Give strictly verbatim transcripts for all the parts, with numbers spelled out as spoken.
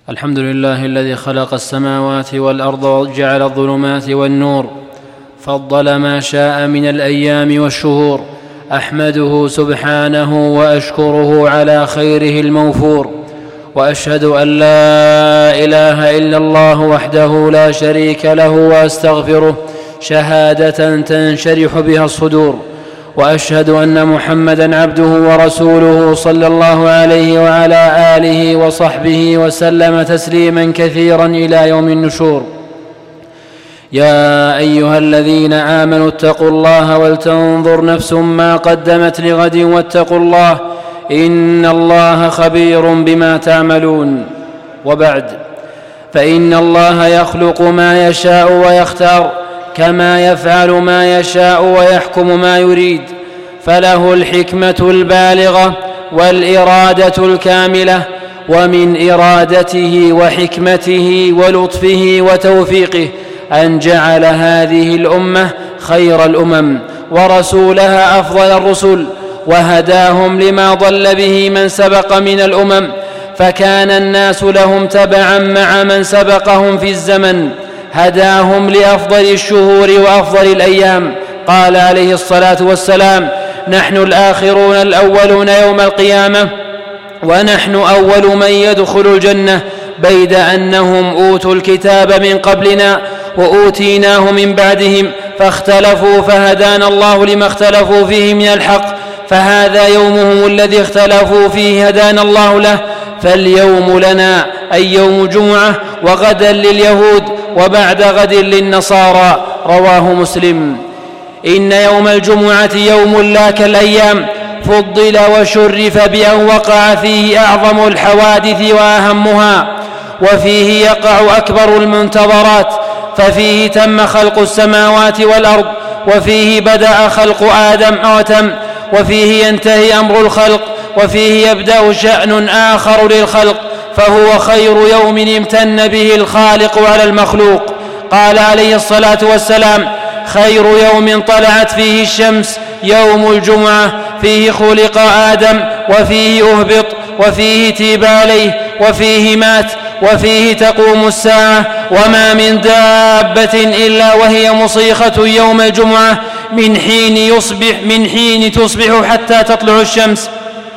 الحمد لله الذي خلق السماوات والأرض وجعل الظلمات والنور، فضل ما شاء من الأيام والشهور. أحمده سبحانه وأشكره على خيره الموفور، وأشهد أن لا إله إلا الله وحده لا شريك له، وأستغفره شهادة تنشرح بها الصدور. وأشهد أن محمدًا عبده ورسوله صلى الله عليه وعلى آله وصحبه وسلم تسليمًا كثيرًا إلى يوم النشور. يا أيها الذين آمنوا اتقوا الله ولتنظر نفس ما قدمت لغد واتقوا الله إن الله خبير بما تعملون. وبعد، فإن الله يخلق ما يشاء ويختار، كما يفعل ما يشاء ويحكم ما يريد، فله الحكمة البالغة والإرادة الكاملة. ومن إرادته وحكمته ولطفه وتوفيقه أن جعل هذه الأمة خير الأمم ورسولها أفضل الرسل، وهداهم لما ضل به من سبق من الأمم، فكان الناس لهم تبعا مع من سبقهم في الزمن. هداهم لأفضل الشهور وأفضل الأيام. قال عليه الصلاة والسلام: نحن الآخرون الأولون يوم القيامة، ونحن أول من يدخل الجنة، بيد أنهم أوتوا الكتاب من قبلنا وأوتيناه من بعدهم، فاختلفوا فهدانا الله لما اختلفوا فيه من الحق، فهذا يومهم الذي اختلفوا فيه هدانا الله له، فاليوم لنا أي يوم جمعة، وغدا لليهود، وبعد غد للنصارى. رواه مسلم. إن يوم الجمعة يوم لا كالأيام، فضل وشرف بأن وقع فيه أعظم الحوادث وأهمها، وفيه يقع أكبر المنتظرات، ففيه تم خلق السماوات والأرض، وفيه بدأ خلق آدم وتم، وفيه ينتهي أمر الخلق، وفيه يبدأ شأن آخر للخلق، فهو خير يوم امتن به الخالق على المخلوق. قال عليه الصلاة والسلام: خير يوم طلعت فيه الشمس يوم الجمعة، فيه خلق آدم، وفيه أهبط، وفيه تيب عليه، وفيه مات، وفيه تقوم الساعة، وما من دابة إلا وهي مصيخة يوم الجمعة من حين يصبح من حين تصبح حتى تطلع الشمس،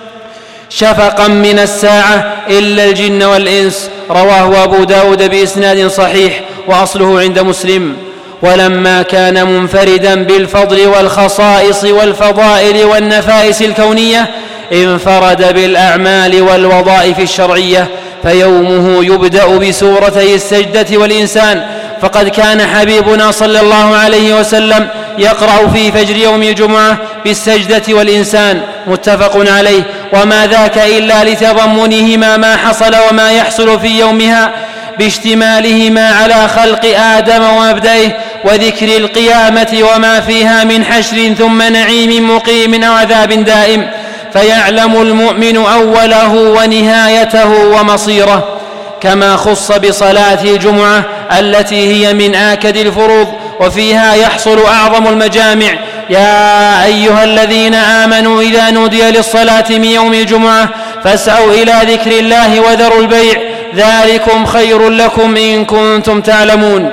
شفقا من الساعة، إلا الجن والإنس. رواه أبو داود بإسناد صحيح، وأصله عند مسلم. ولما كان منفردا بالفضل والخصائص والفضائل والنفائس الكونية، انفرد بالأعمال والوظائف الشرعية، فيومه يبدأ بسورتي السجدة والإنسان، فقد كان حبيبنا صلى الله عليه وسلم يقرأ في فجر يوم الجمعة بالسجدة والإنسان، متفق عليه، وما ذاك إلا لتضمنهما ما حصل وما يحصل في يومها، باشتمالهما على خلق آدم ومبدئه، وذكر القيامة وما فيها من حشر ثم نعيم مقيم أو عذاب دائم، فيعلم المؤمن أوله ونهايته ومصيره. كما خص بصلاة الجمعة التي هي من آكد الفروض، وفيها يحصل أعظم المجامع. يا أيها الذين آمنوا إذا نودي للصلاة من يوم الجمعة فاسعوا إلى ذكر الله وذروا البيع، ذلكم خير لكم إن كنتم تعلمون.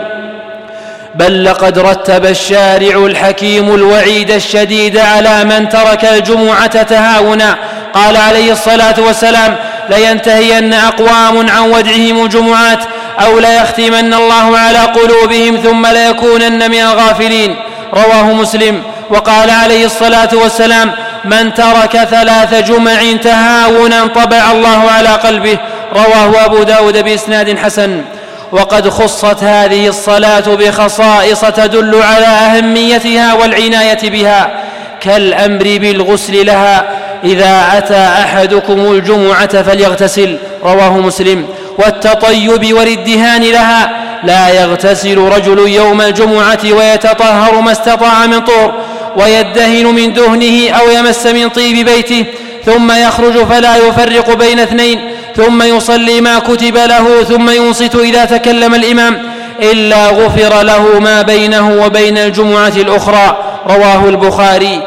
بل لقد رتب الشارع الحكيم الوعيد الشديد على من ترك الجمعة تهاونا. قال عليه الصلاة والسلام: لينتهين أقوام عن ودعهم الجمعات، أو ليختمن الله على قلوبهم ثم ليكونن من الغافلين. رواه مسلم. وقال عليه الصلاة والسلام: من ترك ثلاث جمع تهاونا طبع الله على قلبه. رواه أبو داود بإسناد حسن. وقد خصت هذه الصلاة بخصائص تدل على أهميتها والعناية بها، كالأمر بالغسل لها: إذا أتى أحدكم الجمعة فليغتسل. رواه مسلم. والتطيب والادهان لها: لا يغتسل رجل يوم الجمعة ويتطهر ما استطاع من طهر، ويدهن من دهنه أو يمس من طيب بيته، ثم يخرج فلا يفرق بين اثنين، ثم يصلي ما كتب له، ثم ينصت إذا تكلم الإمام، إلا غفر له ما بينه وبين الجمعة الأخرى. رواه البخاري.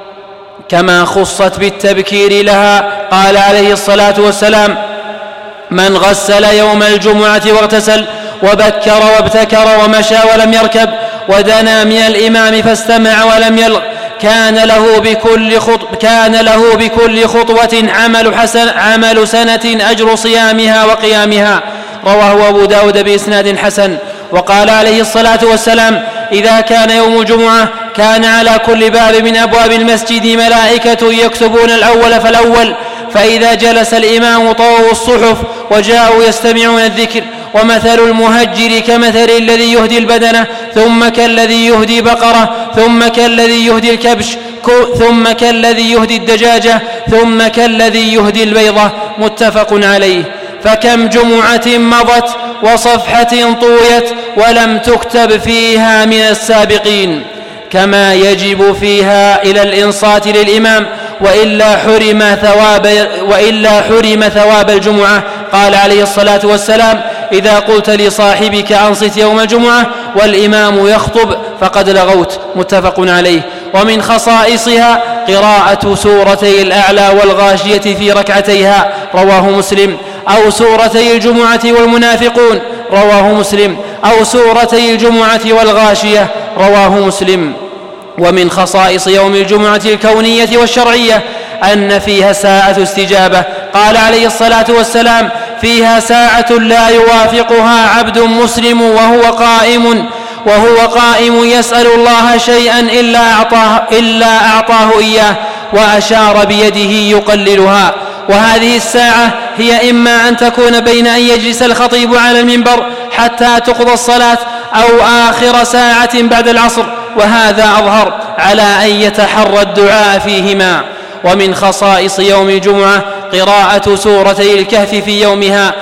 كما خصت بالتبكير لها. قال عليه الصلاة والسلام: من غسل يوم الجمعة واغتسل وبكر وابتكر ومشى ولم يركب ودنا من الإمام فاستمع ولم يلغ كان له بكل خطوة كان له بكل خطوة عمل حسن عمل سنة أجر صيامها وقيامها. رواه أبو داود بإسناد حسن. وقال عليه الصلاة والسلام: إذا كان يوم الجمعة كان على كل باب من أبواب المسجد ملائكة يكتبون الأول فالأول، فإذا جلس الإمام طووا الصحف وجاءوا يستمعون الذكر. ومثل المهجر كمثل الذي يهدي البدنة ثم كالذي يهدي بقرة ثم كالذي يهدي الكبش ثم كالذي يهدي الدجاجة ثم كالذي يهدي البيضة. متفق عليه. فكم جمعة مضت وصفحة طويت ولم تكتب فيها من السابقين، كما يجب فيها إلى الإنصات للإمام، وإلا حرم ثواب, وإلا حرم ثواب الجمعة. قال عليه الصلاة والسلام: إذا قلت لصاحبك أنصت يوم الجمعة والإمام يخطب فقد لغوت. متفق عليه. ومن خصائصها قراءة سورتي الأعلى والغاشية في ركعتيها. رواه مسلم. أو سورتي الجمعة والمنافقون. رواه مسلم. أو سورتي الجمعة والغاشية. رواه مسلم. ومن خصائص يوم الجمعة الكونية والشرعية أن فيها ساعة استجابة. قال عليه الصلاة والسلام: فيها ساعة لا يوافقها عبد مسلم وهو قائم وهو قائم يسأل الله شيئا إلا أعطاه, إلا أعطاه إياه، وأشار بيده يقللها. وهذه الساعة هي إما أن تكون بين أن يجلس الخطيب على المنبر حتى تقضى الصلاة، أو آخر ساعة بعد العصر، وهذا أظهر، على أن يتحرى الدعاء فيهما. ومن خصائص يوم الجمعة قراءة سورتي الكهف في يومها،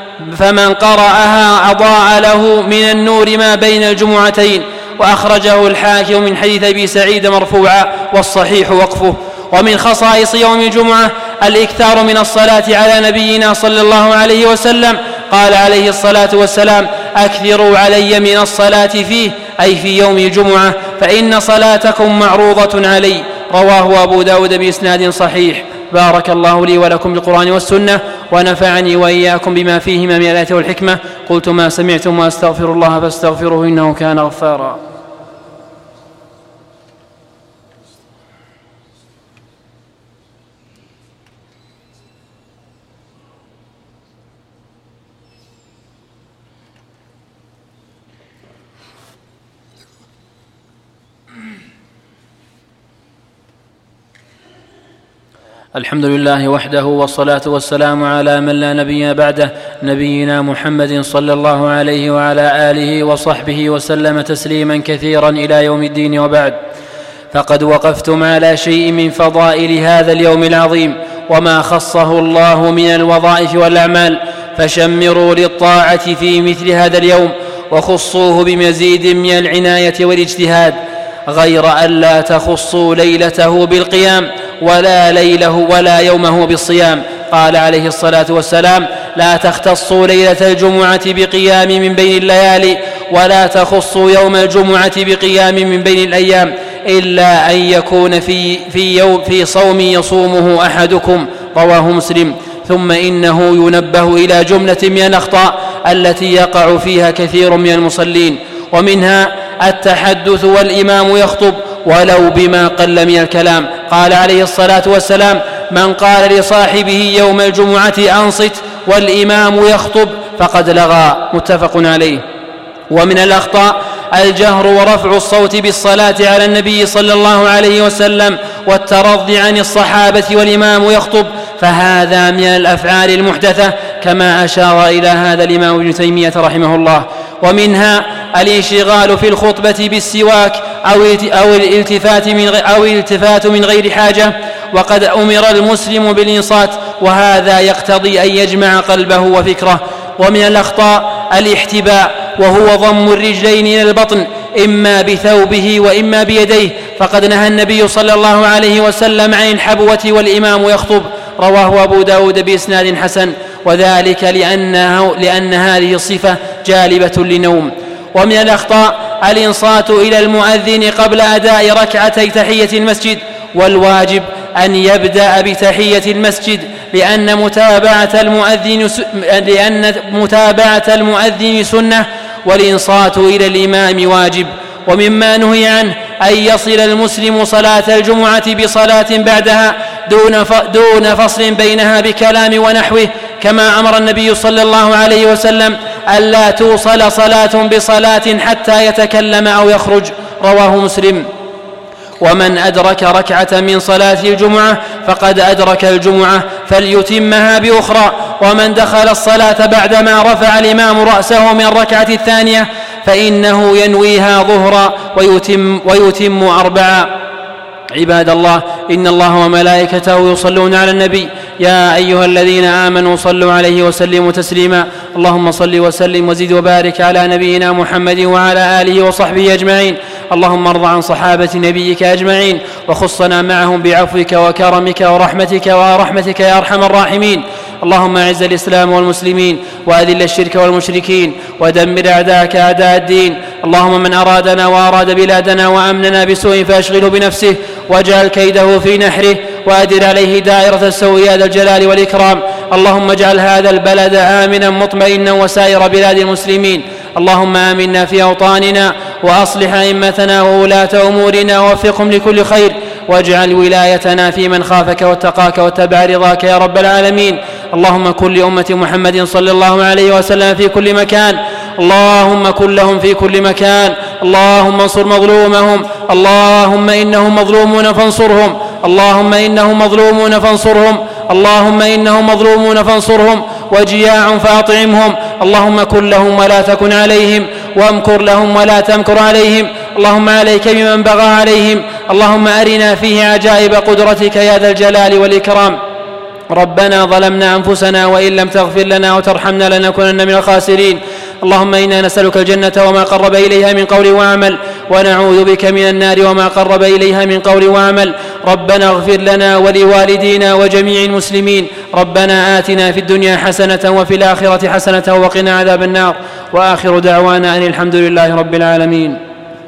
فمن قرأها أضاء له من النور ما بين الجمعتين. وأخرجه الحاكم من حديث أبي سعيد مرفوعا، والصحيح وقفه. ومن خصائص يوم الجمعة الإكثار من الصلاة على نبينا صلى الله عليه وسلم. قال عليه الصلاة والسلام: أكثروا علي من الصلاة فيه، أي في يوم الجمعة، فإن صلاتكم معروضة علي. رواه أبو داود بإسناد صحيح. بارك الله لي ولكم بالقرآن والسنة، ونفعني وإياكم بما فيهما من الآيات والحكمة. قلت ما سمعتم وأستغفر الله فاستغفروه إنه كان غفارا. الحمد لله وحده، والصلاة والسلام على من لا نبي بعده، نبينا محمد صلى الله عليه وعلى آله وصحبه وسلم تسليما كثيرا إلى يوم الدين. وبعد، فقد وقفتم على شيء من فضائل هذا اليوم العظيم وما خصه الله من الوظائف والأعمال، فشمروا للطاعة في مثل هذا اليوم، وخصوه بمزيد من العناية والاجتهاد، غير أن لا تخصوا ليلته بالقيام ولا ليله ولا يومه بالصيام. قال عليه الصلاة والسلام: لا تختصوا ليلة الجمعة بقيام من بين الليالي، ولا تخصوا يوم الجمعة بقيام من بين الأيام، إلا أن يكون في, في, يوم في صوم يصومه أحدكم. رواه مسلم. ثم إنه ينبه إلى جملة من الأخطاء التي يقع فيها كثير من المصلين، ومنها التحدث والإمام يخطب ولو بما قل من الكلام. قال عليه الصلاة والسلام: من قال لصاحبه يوم الجمعة أنصت والإمام يخطب فقد لغى. متفق عليه. ومن الأخطاء الجهر ورفع الصوت بالصلاة على النبي صلى الله عليه وسلم والترضي عن الصحابة والإمام يخطب، فهذا من الأفعال المحدثة، كما أشار إلى هذا الإمام ابن تيمية رحمه الله. ومنها الانشغال في الخطبة بالسواك أو الالتفات من أو الالتفات من غير حاجة، وقد أمر المسلم بالإنصات، وهذا يقتضي أن يجمع قلبه وفكره. ومن الأخطاء الاحتباء، وهو ضم الرجلين إلى البطن إما بثوبه وإما بيديه، فقد نهى النبي صلى الله عليه وسلم عن الحبوة والإمام يخطب. رواه أبو داود بإسناد حسن، وذلك لأنه لأن هذه الصفة جالبة للنوم. ومن الأخطاء الإنصات إلى المؤذن قبل أداء ركعتي تحية المسجد، والواجب أن يبدأ بتحية المسجد لأن متابعة المؤذن لأن متابعة المؤذن سنة والإنصات إلى الإمام واجب. ومما نهي عنه أن يصل المسلم صلاة الجمعة بصلاة بعدها دون دون فصل بينها بكلام ونحوه، كما أمر النبي صلى الله عليه وسلم ألا توصل صلاة بصلاة حتى يتكلم أو يخرج، رواه مسلم. ومن أدرك ركعة من صلاة الجمعة فقد أدرك الجمعة فليتمها بأخرى. ومن دخل الصلاة بعدما رفع الإمام رأسه من الركعة الثانية فإنه ينويها ظهرا ويتم, ويتم أربعا. عباد الله، إن الله وملائكته يصلون على النبي يا أيها الذين آمنوا صلوا عليه وسلموا تسليما. اللهم صل وسلم وزد وبارك على نبينا محمد وعلى آله وصحبه أجمعين. اللهم ارض عن صحابة نبيك أجمعين وخصنا معهم بعفوك وكرمك ورحمتك ورحمتك يا أرحم الراحمين. اللهم أعز الإسلام والمسلمين وأذل الشرك والمشركين ودمر أعداءك أعداء الدين. اللهم من أرادنا وأراد بلادنا وأمننا بسوء فأشغله بنفسه واجعل كيده في نحره وأدر عليه دائرة السوء يا ذا الجلال والإكرام. اللهم اجعل هذا البلد آمنا مطمئنا وسائر بلاد المسلمين. اللهم آمنا في أوطاننا وأصلح أئمتنا وولاة أمورنا ووفقهم لكل خير، واجعل ولايتنا في من خافك واتقاك واتبع رضاك يا رب العالمين. اللهم كن لأمة محمد صلى الله عليه وسلم في كل مكان، اللهم كن لهم في كل مكان. اللهم انصر مظلومهم، اللهم إنهم مظلومون فانصرهم، اللهم إنهم مظلومون فانصرهم، اللهم إنهم مظلومون فانصرهم، وجياع فأطعمهم. اللهم كن لهم ولا تكن عليهم، وامكر لهم ولا تمكر عليهم. اللهم عليك بمن بغى عليهم. اللهم أرنا فيه عجائب قدرتك يا ذا الجلال والإكرام. ربنا ظلمنا أنفسنا وإن لم تغفر لنا وترحمنا لنكونن من الخاسرين. اللهم إنا نسألك الجنة وما قرب إليها من قول وعمل، ونعوذ بك من النار وما قرب إليها من قول وعمل. ربنا اغفر لنا ولوالدينا وجميع المسلمين. ربنا آتنا في الدنيا حسنة وفي الآخرة حسنة وقنا عذاب النار. وآخر دعوانا أن الحمد لله رب العالمين.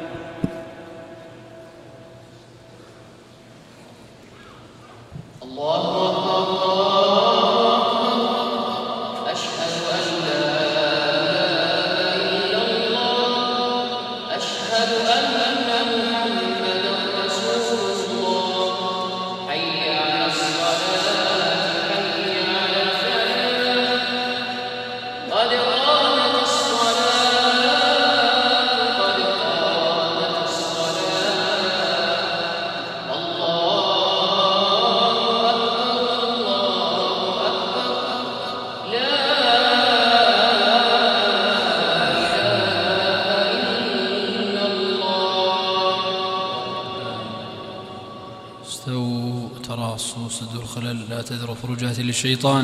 فرجات للشيطان.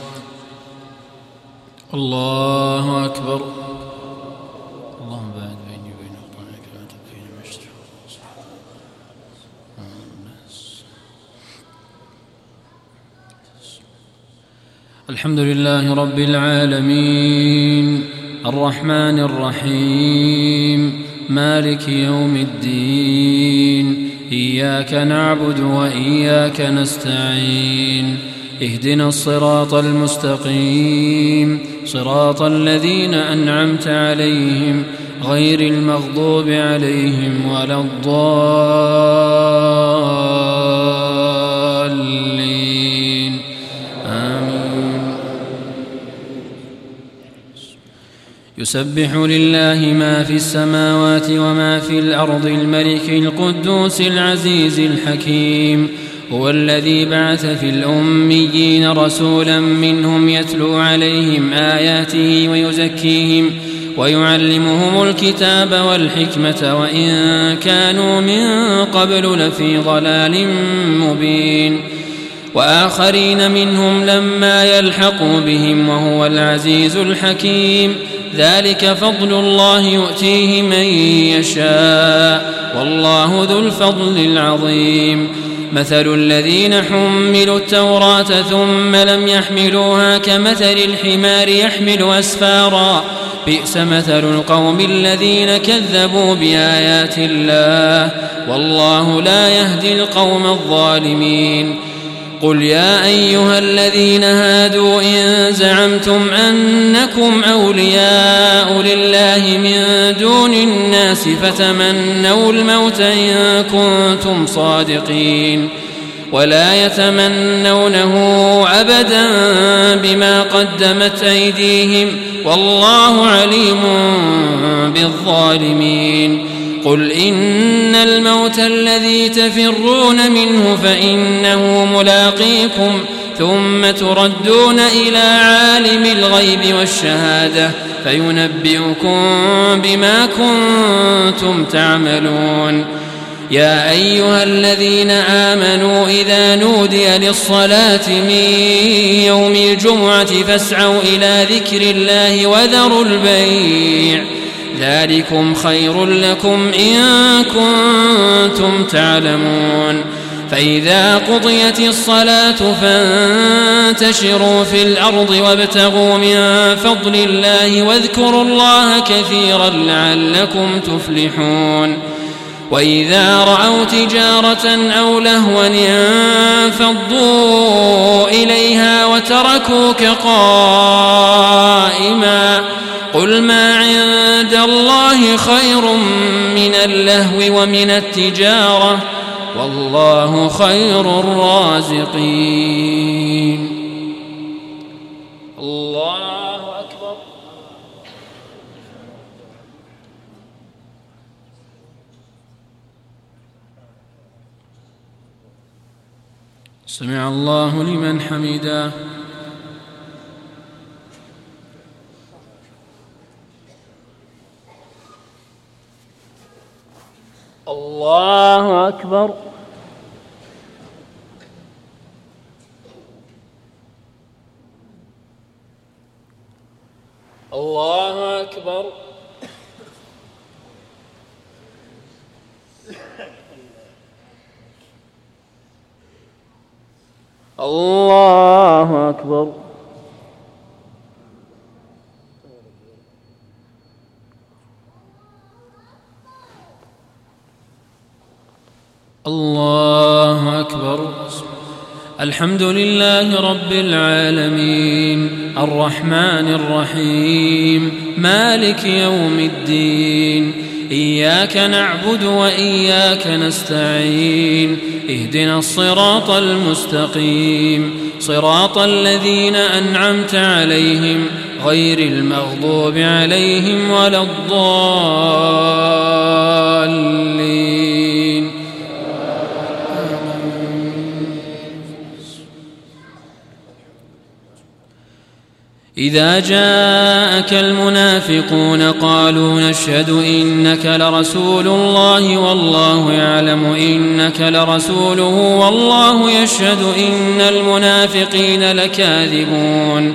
الله أكبر. اللهم باعد بيني وبين خطاياي كما تبين المشرق. الحمد لله رب العالمين الرحمن الرحيم مالك يوم الدين. إياك نعبد وإياك نستعين. اهدنا الصراط المستقيم صراط الذين أنعمت عليهم غير المغضوب عليهم ولا الضالين. آمين. يسبح لله ما في السماوات وما في الأرض الملك القدوس العزيز الحكيم. هو الذي بعث في الأميين رسولا منهم يتلو عليهم آياته ويزكيهم ويعلمهم الكتاب والحكمة وإن كانوا من قبل لفي ضلال مبين. وآخرين منهم لما يلحقوا بهم وهو العزيز الحكيم. ذلك فضل الله يؤتيه من يشاء والله ذو الفضل العظيم. مثل الذين حملوا التوراة ثم لم يحملوها كمثل الحمار يحمل أسفارا بئس مثل القوم الذين كذبوا بآيات الله والله لا يهدي القوم الظالمين. قل يا أيها الذين هادوا إن زعمتم أنكم أولياء لله من دون الناس فتمنوا الموت إن كنتم صادقين ولا يتمنونه أبدا بما قدمت أيديهم والله عليم بالظالمين. قل إن الموت الذي تفرون منه فإنه ملاقيكم ثم تردون إلى عالم الغيب والشهادة فينبئكم بما كنتم تعملون. يا أيها الذين آمنوا إذا نودي للصلاة من يوم الجمعة فاسعوا إلى ذكر الله وذروا البيع ذلكم خير لكم إن كنتم تعلمون. فإذا قضيت الصلاة فانتشروا في الأرض وابتغوا من فضل الله واذكروا الله كثيرا لعلكم تفلحون. وإذا رأوا تجارة أو لهوا انفضوا إليها وتركوك قائما قل ما عند الله خير من اللهو ومن التجارة والله خير الرازقين. الله أكبر. سمع الله لمن حمده. الله أكبر. الله أكبر. الله أكبر. الله أكبر. الحمد لله رب العالمين الرحمن الرحيم مالك يوم الدين إياك نعبد وإياك نستعين اهدنا الصراط المستقيم صراط الذين أنعمت عليهم غير المغضوب عليهم ولا الضالين. إذا جاءك المنافقون قالوا نشهد إنك لرسول الله والله يعلم إنك لرسوله والله يشهد إن المنافقين لكاذبون.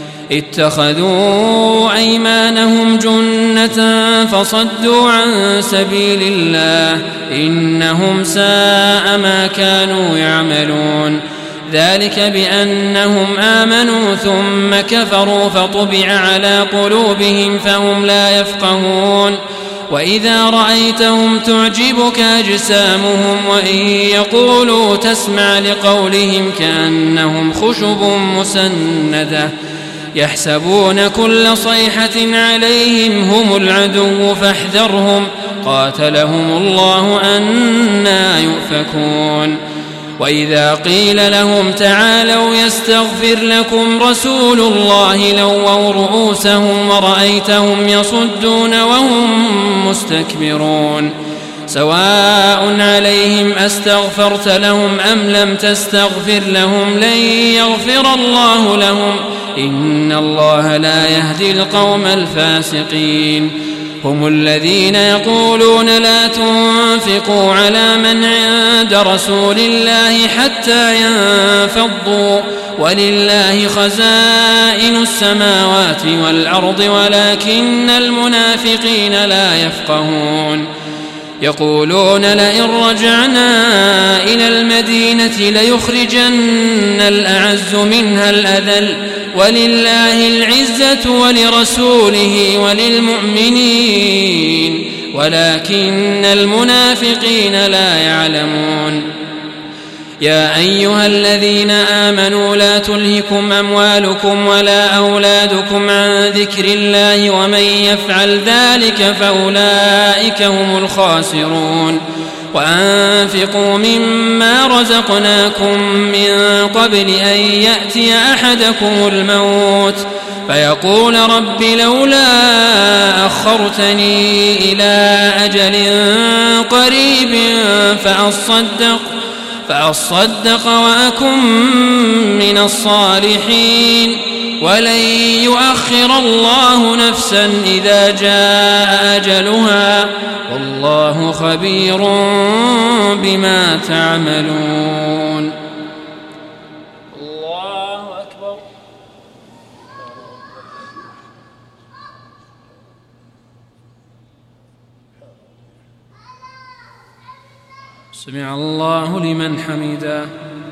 اتخذوا أيمانهم جنة فصدوا عن سبيل الله إنهم ساء ما كانوا يعملون. ذلك بأنهم آمنوا ثم كفروا فطبع على قلوبهم فهم لا يفقهون. وإذا رأيتهم تعجبك أجسامهم وإن يقولوا تسمع لقولهم كأنهم خشب مسندة يحسبون كل صيحة عليهم هم العدو فاحذرهم قاتلهم الله أنى يؤفكون. وإذا قيل لهم تعالوا يستغفر لكم رسول الله لووا رؤوسهم ورأيتهم يصدون وهم مستكبرون. سواء عليهم أستغفرت لهم أم لم تستغفر لهم لن يغفر الله لهم إن الله لا يهدي القوم الفاسقين. هم الذين يقولون لا تنفقوا على من عند رسول الله حتى ينفضوا ولله خزائن السماوات والأرض ولكن المنافقين لا يفقهون. يقولون لئن رجعنا إلى المدينة ليخرجن الأعز منها الأذل ولله العزة ولرسوله وللمؤمنين ولكن المنافقين لا يعلمون. يا أيها الذين آمنوا لا تلهكم أموالكم ولا أولادكم عن ذكر الله ومن يفعل ذلك فأولئك هم الخاسرون. وأنفقوا مما رزقناكم من قبل أن يأتي أحدكم الموت فيقول رب لولا أخرتني إلى أجل قريب فأصدق فأصدق وأكن من الصالحين ولن يؤخر الله نفسا إذا جاء أجلها والله خبير بما تعملون. الله أكبر. سمع الله لمن حمده.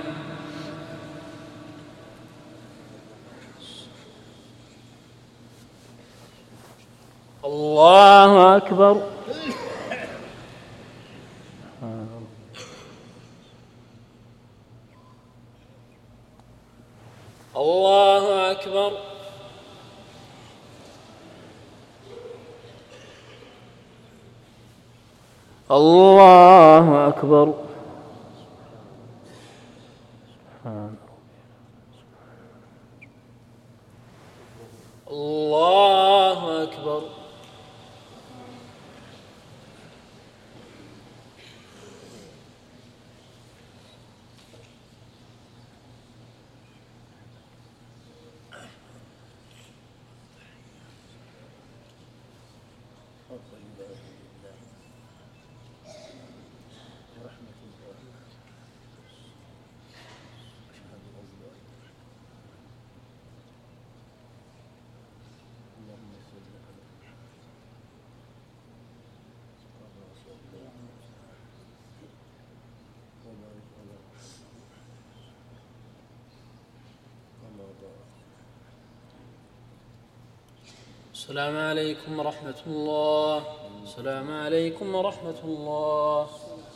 الله أكبر. الله أكبر. الله أكبر. الله أكبر. السلام عليكم ورحمة الله. السلام عليكم ورحمة الله.